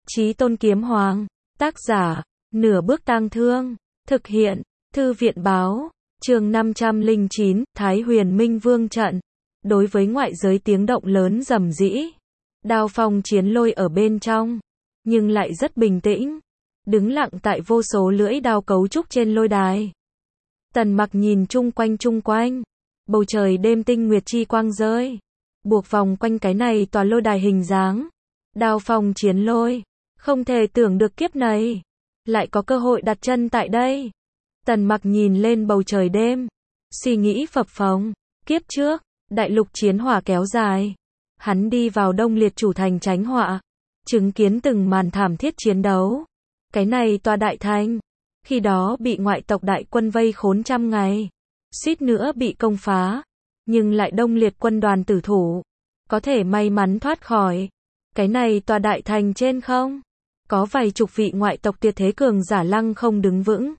Chí Tôn Kiếm Hoàng. Tác giả, Nửa Bước Tang Thương. Thực hiện, Thư viện báo. Chương 509, Thái Huyền Minh Vương trận. Đối với ngoại giới tiếng động lớn rầm rĩ. Đao phong chiến lôi ở bên trong. Nhưng lại rất bình tĩnh. Đứng lặng tại vô số lưỡi đao cấu trúc trên lôi đài. Tần Mặc nhìn chung quanh. Bầu trời đêm tinh nguyệt chi quang rơi. Buộc vòng quanh cái này tòa lôi đài hình dáng. Đao phong chiến lôi. Không thể tưởng được kiếp này. Lại có cơ hội đặt chân tại đây. Tần Mặc nhìn lên bầu trời đêm. Suy nghĩ phập phồng. Kiếp trước, đại lục chiến hỏa kéo dài. Hắn đi vào Đông Liệt chủ thành tránh họa. Chứng kiến từng màn thảm thiết chiến đấu. Cái này tòa đại thành. Khi đó bị ngoại tộc đại quân vây khốn trăm ngày. Suýt nữa bị công phá. Nhưng lại Đông Liệt quân đoàn tử thủ. Có thể may mắn thoát khỏi. Cái này tòa đại thành trên không. Có vài chục vị ngoại tộc tuyệt thế cường giả lăng không đứng vững.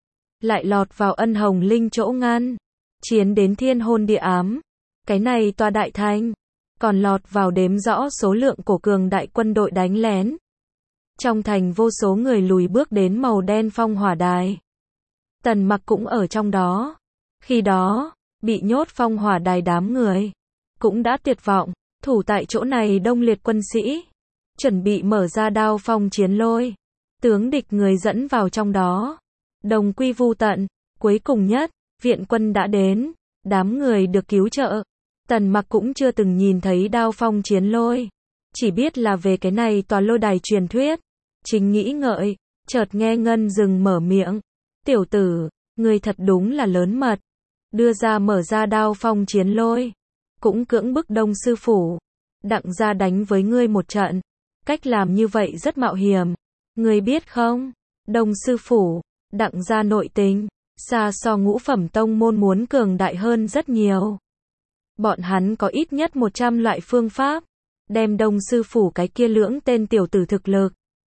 Lại lọt vào ân hồng linh chỗ ngăn. Chiến đến thiên hôn địa ám. Cái này tòa đại thành. Còn lọt vào đếm rõ số lượng cổ cường đại quân đội đánh lén. Trong thành vô số người lùi bước đến màu đen phong hỏa đài. Tần Mặc cũng ở trong đó. Khi đó, bị nhốt phong hỏa đài đám người. Cũng đã tuyệt vọng, thủ tại chỗ này Đông Liệt quân sĩ. Chuẩn bị mở ra đao phong chiến lôi. Tướng địch người dẫn vào trong đó. Đồng quy vu tận, cuối cùng nhất, viện quân đã đến. Đám người được cứu trợ. Tần Mặc cũng chưa từng nhìn thấy đao phong chiến lôi. Chỉ biết là về cái này tòa lôi đài truyền thuyết. Chính nghĩ ngợi, chợt nghe Ngân Dừng mở miệng. Tiểu tử, ngươi thật đúng là lớn mật. Đưa ra mở ra đao phong chiến lôi. Cũng cưỡng bức Đông sư phủ. Đặng ra đánh với ngươi một trận. Cách làm như vậy rất mạo hiểm. Ngươi biết không? Đông sư phủ, Đặng ra nội tình. Xa so ngũ phẩm tông môn muốn cường đại hơn rất nhiều. Bọn hắn có ít nhất 100 loại phương pháp. Đem Đông sư phủ cái kia lưỡng tên tiểu tử thực lực.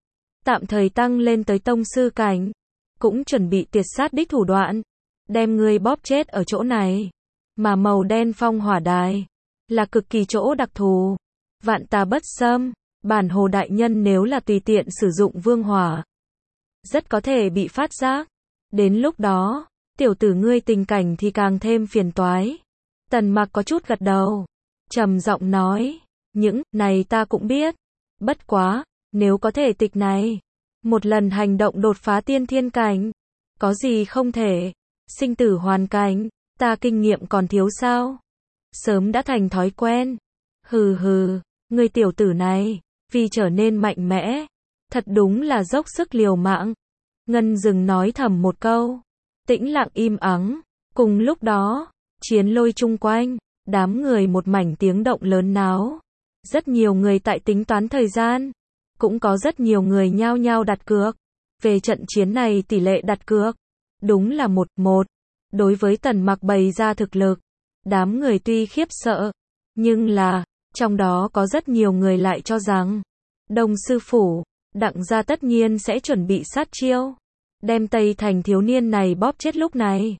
Tạm thời tăng lên tới tông sư cảnh. Cũng chuẩn bị tiệt sát đích thủ đoạn. Đem ngươi bóp chết ở chỗ này. Mà màu đen phong hỏa đài. Là cực kỳ chỗ đặc thù. Vạn tà bất xâm. Bản hồ đại nhân nếu là tùy tiện sử dụng vương hỏa. Rất có thể bị phát giác. Đến lúc đó, tiểu tử ngươi tình cảnh thì càng thêm phiền toái. Tần Mặc có chút gật đầu. Trầm giọng nói. Những này ta cũng biết. Bất quá, nếu có thể tịch này. Một lần hành động đột phá tiên thiên cảnh. Có gì không thể. Sinh tử hoàn cảnh. Ta kinh nghiệm còn thiếu sao? Sớm đã thành thói quen. Hừ hừ, ngươi tiểu tử này. Vì trở nên mạnh mẽ. Thật đúng là dốc sức liều mạng. Ngân Dừng nói thầm một câu. Tĩnh lặng im ắng. Cùng lúc đó, chiến lôi chung quanh. Đám người một mảnh tiếng động lớn náo. Rất nhiều người tại tính toán thời gian. Cũng có rất nhiều người nhao nhao đặt cược. Về trận chiến này tỷ lệ đặt cược. Đúng là 1-1. Đối với Tần Mặc bày ra thực lực. Đám người tuy khiếp sợ. Nhưng là, trong đó có rất nhiều người lại cho rằng. Đông sư phủ, Đặng gia tất nhiên sẽ chuẩn bị sát chiêu. Đem Tây Thành thiếu niên này bóp chết lúc này.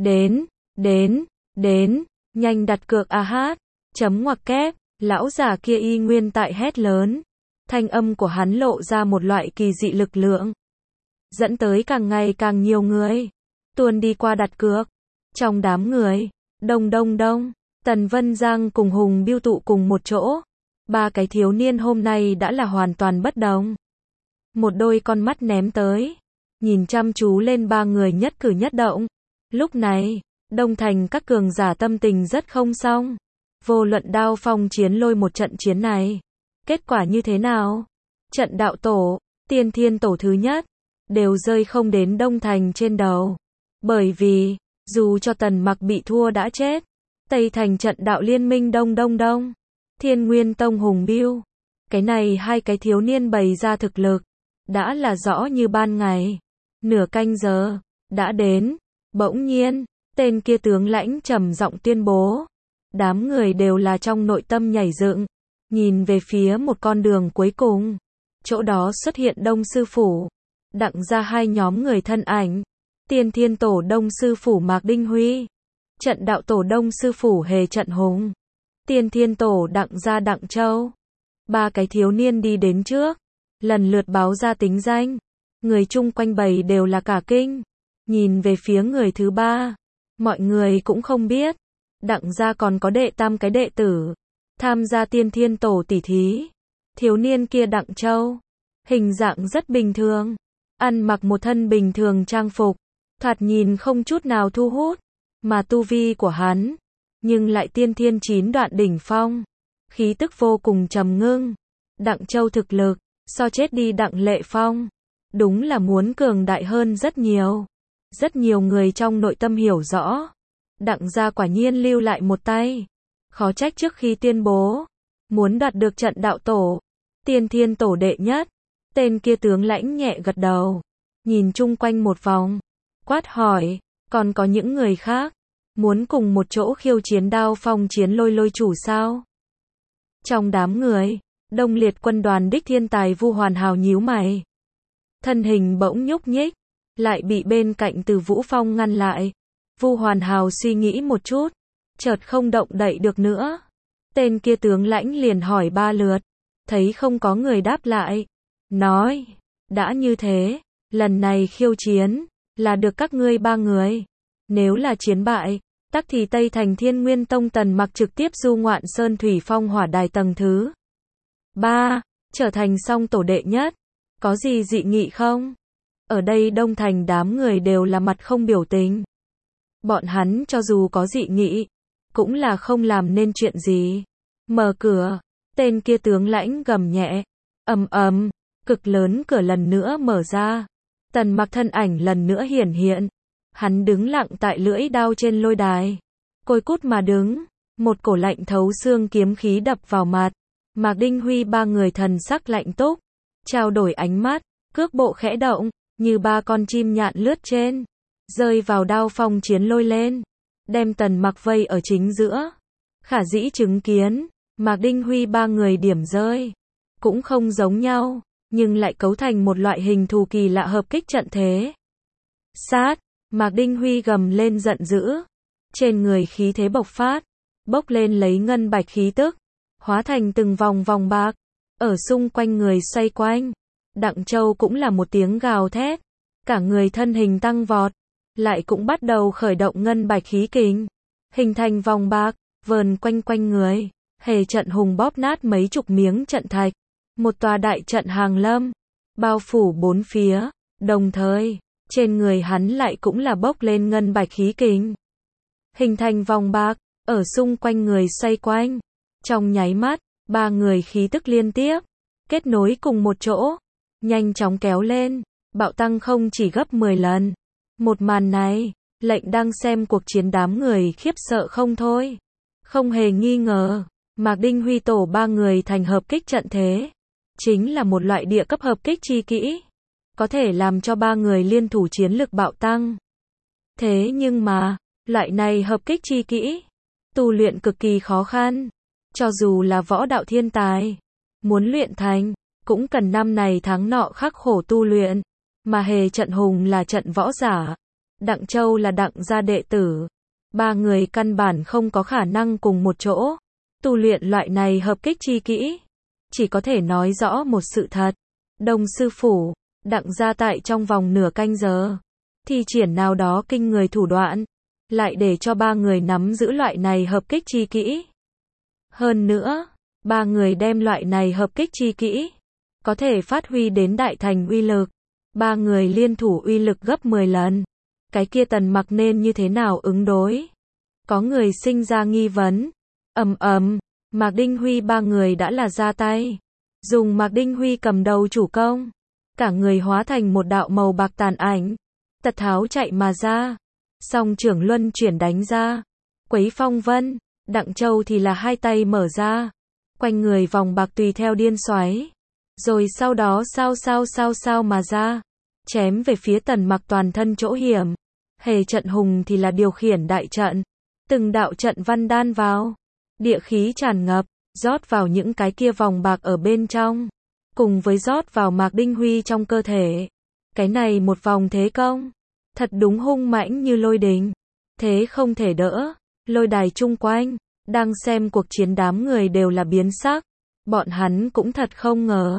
Đến, nhanh đặt cược a hát. Chấm ngoặc kép, lão già kia y nguyên tại hét lớn. Thanh âm của hắn lộ ra một loại kỳ dị lực lượng. Dẫn tới càng ngày càng nhiều người. Tuôn đi qua đặt cược. Trong đám người, đông, Tần Vân Giang cùng Hùng Biêu tụ cùng một chỗ. Ba cái thiếu niên hôm nay đã là hoàn toàn bất đồng. Một đôi con mắt ném tới. Nhìn chăm chú lên ba người nhất cử nhất động. Lúc này, Đông Thành các cường giả tâm tình rất không xong. Vô luận đao phong chiến lôi một trận chiến này. Kết quả như thế nào? Trận đạo tổ, tiên thiên tổ thứ nhất. Đều rơi không đến Đông Thành trên đầu. Bởi vì, dù cho Tần Mặc bị thua đã chết. Tây Thành trận đạo liên minh đông. Thiên Nguyên Tông Hùng Biêu. Cái này hai cái thiếu niên bày ra thực lực. Đã là rõ như ban ngày. Nửa canh giờ. Đã đến. Bỗng nhiên. Tên kia tướng lãnh trầm giọng tuyên bố. Đám người đều là trong nội tâm nhảy dựng. Nhìn về phía một con đường cuối cùng. Chỗ đó xuất hiện Đông sư phủ. Đặng ra hai nhóm người thân ảnh. Tiên thiên tổ Đông sư phủ Mạc Đinh Huy. Trận đạo tổ Đông sư phủ Hề Trận Hùng. Tiên thiên tổ Đặng gia Đặng Châu. Ba cái thiếu niên đi đến trước. lần lượt báo ra tính danh. Người chung quanh bầy đều là cả kinh. Nhìn về phía người thứ ba. Mọi người cũng không biết. Đặng gia còn có đệ tam cái đệ tử. Tham gia tiên thiên tổ tỷ thí. Thiếu niên kia Đặng Châu. Hình dạng rất bình thường. Ăn mặc một thân bình thường trang phục. Thoạt nhìn không chút nào thu hút. Mà tu vi của hắn. Nhưng lại tiên thiên 9 đoạn đỉnh phong. Khí tức vô cùng trầm ngưng. Đặng Châu thực lực. So chết đi Đặng Lệ Phong. Đúng là muốn cường đại hơn rất nhiều. Rất nhiều người trong nội tâm hiểu rõ. Đặng gia quả nhiên lưu lại một tay. Khó trách trước khi tuyên bố. Muốn đoạt được trận đạo tổ. Tiên thiên tổ đệ nhất. Tên kia tướng lãnh nhẹ gật đầu. Nhìn chung quanh một vòng. Quát hỏi. Còn có những người khác. Muốn cùng một chỗ khiêu chiến Đao Phong Chiến Lôi chủ sao? Trong đám người. Đông Liệt quân đoàn đích thiên tài Vu Hoàn Hào nhíu mày. Thân hình bỗng nhúc nhích. Lại bị bên cạnh Từ Vũ Phong ngăn lại. Vu Hoàn Hào suy nghĩ một chút. Chợt không động đậy được nữa. Tên kia tướng lãnh liền hỏi 3 lượt. Thấy không có người đáp lại. Nói. Đã như thế. Lần này khiêu chiến. Là được các ngươi 3 người. Nếu là chiến bại. Tắc thì Tây Thành Thiên Nguyên Tông Tần Mặc trực tiếp du ngoạn Sơn Thủy Phong Hỏa Đài tầng thứ 3. Trở thành song tổ đệ nhất. Có gì dị nghị không? Ở đây đông thành đám người đều là mặt không biểu tình. Bọn hắn cho dù có dị nghị. Cũng là không làm nên chuyện gì. Mở cửa. Tên kia tướng lãnh gầm nhẹ. Ầm ầm. Cực lớn cửa lần nữa mở ra. Tần Mặc thân ảnh lần nữa hiển hiện. Hắn đứng lặng tại lưỡi đao trên lôi đài. Côi cút mà đứng. Một cổ lạnh thấu xương kiếm khí đập vào mặt. Mạc Đinh Huy 3 người thần sắc lạnh túc. Trao đổi ánh mắt. Cước bộ khẽ động. Như 3 con chim nhạn lướt trên. Rơi vào Đao Phong Chiến Lôi lên. Đem Tần Mặc vây ở chính giữa. Khả dĩ chứng kiến. Mạc Đinh Huy 3 người điểm rơi. Cũng không giống nhau. Nhưng lại cấu thành một loại hình thù kỳ lạ hợp kích trận thế. Sát. Mạc Đinh Huy gầm lên giận dữ. Trên người khí thế bộc phát. Bốc lên lấy ngân bạch khí tức. Hóa thành từng vòng vòng bạc. Ở xung quanh người xoay quanh. Đặng Châu cũng là một tiếng gào thét. Cả người thân hình tăng vọt. Lại cũng bắt đầu khởi động ngân bạch khí kình. Hình thành vòng bạc. Vờn quanh quanh người. Hề trận hùng bóp nát mấy chục miếng trận thạch. Một tòa đại trận hàng lâm. Bao phủ 4 phía. Đồng thời. Trên người hắn lại cũng là bốc lên ngân bạch khí kình. Hình thành vòng bạc. Ở xung quanh người xoay quanh. Trong nháy mắt. 3 người khí tức liên tiếp. Kết nối cùng một chỗ. Nhanh chóng kéo lên. Bạo tăng không chỉ gấp 10 lần. Một màn này. Lệnh đang xem cuộc chiến đám người khiếp sợ không thôi. Không hề nghi ngờ. Mạc Đinh Huy tổ 3 người thành hợp kích trận thế. Chính là một loại địa cấp hợp kích chi kỹ. Có thể làm cho 3 người liên thủ chiến lực bạo tăng. Thế nhưng mà, loại này hợp kích chi kỹ, tu luyện cực kỳ khó khăn. Cho dù là võ đạo thiên tài, muốn luyện thành, cũng cần năm này tháng nọ khắc khổ tu luyện. Mà Hề Trận Hùng là trận võ giả, Đặng Châu là Đặng gia đệ tử. 3 người căn bản không có khả năng cùng một chỗ tu luyện loại này hợp kích chi kỹ. Chỉ có thể nói rõ một sự thật. Đông sư phủ, Đặng gia tại trong vòng nửa canh giờ thi triển nào đó kinh người thủ đoạn, lại để cho 3 người nắm giữ loại này hợp kích chi kỹ. Hơn nữa, 3 người đem loại này hợp kích chi kỹ, có thể phát huy đến đại thành uy lực. 3 người liên thủ uy lực gấp 10 lần. Cái kia Tần Mặc nên như thế nào ứng đối? Có người sinh ra nghi vấn. Ầm ầm, Mạc Đinh Huy 3 người đã là ra tay. Dùng Mạc Đinh Huy cầm đầu chủ công. Cả người hóa thành một đạo màu bạc tàn ảnh. Tật tháo chạy mà ra. Song trưởng luân chuyển đánh ra. Quấy phong vân. Đặng Châu thì là 2 tay mở ra. Quanh người vòng bạc tùy theo điên xoáy. Rồi sau đó sao mà ra. Chém về phía Tần Mặc toàn thân chỗ hiểm. Hề Trận Hùng thì là điều khiển đại trận. Từng đạo trận văn đan vào. Địa khí tràn ngập. Rót vào những cái kia vòng bạc ở bên trong. Cùng với rót vào Mạc Đinh Huy trong cơ thể. Cái này một vòng thế công. Thật đúng hung mãnh như lôi đình. Thế không thể đỡ. Lôi đài chung quanh. Đang xem cuộc chiến đám người đều là biến sắc. Bọn hắn cũng thật không ngờ.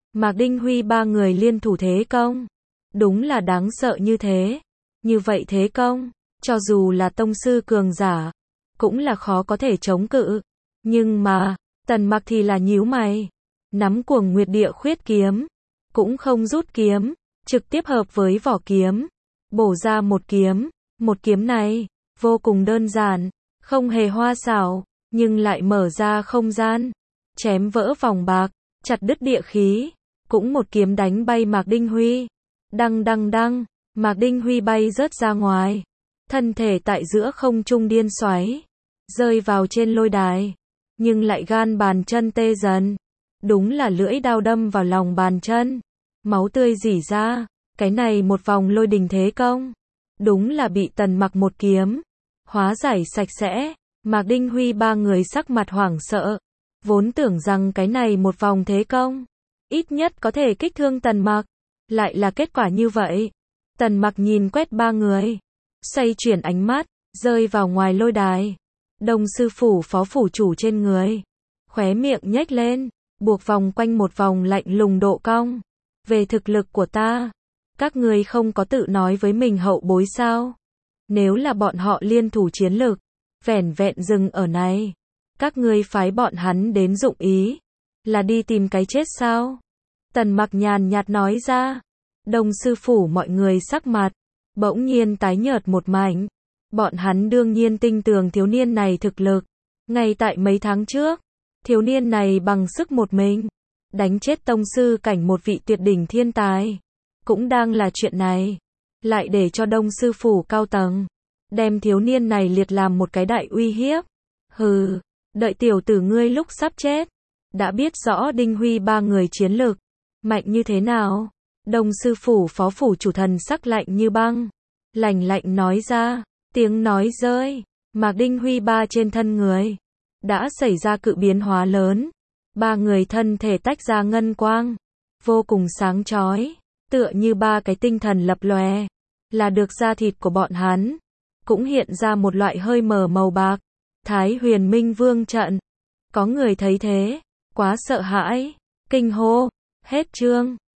Mạc Đinh Huy ba người liên thủ thế công. Đúng là đáng sợ như thế. Như vậy thế công, cho dù là tông sư cường giả, cũng là khó có thể chống cự. Nhưng mà, Tần Mặc thì là nhíu mày. Nắm Cuồng Nguyệt Địa Khuyết kiếm, cũng không rút kiếm, trực tiếp hợp với vỏ kiếm, bổ ra một kiếm. Một kiếm này, vô cùng đơn giản, không hề hoa xảo, nhưng lại mở ra không gian, chém vỡ vòng bạc, chặt đứt địa khí. Cũng một kiếm đánh bay Mạc Đinh Huy. Đăng đăng đăng, Mạc Đinh Huy bay rớt ra ngoài. Thân thể tại giữa không trung điên xoáy, rơi vào trên lôi đài, nhưng lại gan bàn chân tê dần. Đúng là lưỡi đao đâm vào lòng bàn chân, máu tươi rỉ ra. Cái này một vòng lôi đình thế công, đúng là bị Tần Mặc một kiếm hóa giải sạch sẽ. Mạc Đinh Huy ba người sắc mặt hoảng sợ, vốn tưởng rằng cái này một vòng thế công ít nhất có thể kích thương Tần Mặc, lại là kết quả như vậy. Tần Mặc nhìn quét ba người, xoay chuyển ánh mắt, rơi vào ngoài lôi đài. Đông sư phủ phó phủ chủ trên người, khóe miệng nhếch lên, buộc vòng quanh một vòng lạnh lùng độ cong. Về thực lực của ta, các ngươi không có tự nói với mình hậu bối sao? Nếu là bọn họ liên thủ chiến lực, vẻn vẹn dừng ở này, các ngươi phái bọn hắn đến dụng ý, là đi tìm cái chết sao? Tần Mặc nhàn nhạt nói ra. Đông sư phủ mọi người sắc mặt bỗng nhiên tái nhợt một mảnh. Bọn hắn đương nhiên tin tưởng thiếu niên này thực lực. Ngay tại mấy tháng trước, thiếu niên này bằng sức một mình đánh chết tông sư cảnh một vị tuyệt đỉnh thiên tài. Cũng đang là chuyện này, lại để cho Đông sư phủ cao tầng đem thiếu niên này liệt làm một cái đại uy hiếp. Hừ, đợi tiểu tử ngươi lúc sắp chết, đã biết rõ Đinh Huy ba người chiến lực mạnh như thế nào. Đông sư phủ phó phủ chủ thần sắc lạnh như băng, lạnh lạnh nói ra. Tiếng nói rơi, Mạc Đinh Huy ba trên thân người đã xảy ra cự biến hóa lớn. Ba người thân thể tách ra ngân quang, vô cùng sáng chói, tựa như ba cái tinh thần lập lòe, là được da thịt của bọn hắn cũng hiện ra một loại hơi mờ màu bạc. Thái Huyền Minh Vương trận. Có người thấy thế, quá sợ hãi, kinh hô. Hết chương.